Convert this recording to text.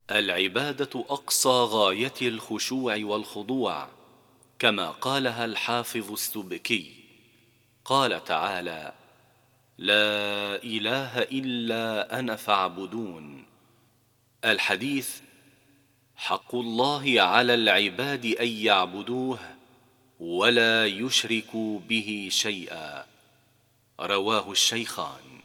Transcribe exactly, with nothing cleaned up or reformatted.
العبادة أقصى غاية الخشوع والخضوع، كما قالها الحافظ السبكي. قال تعالى: لا إله إلا أنا فاعبدون. الحديث: حق الله على العباد أن يعبدوه ولا يشركوا به شيئا. رواه الشيخان.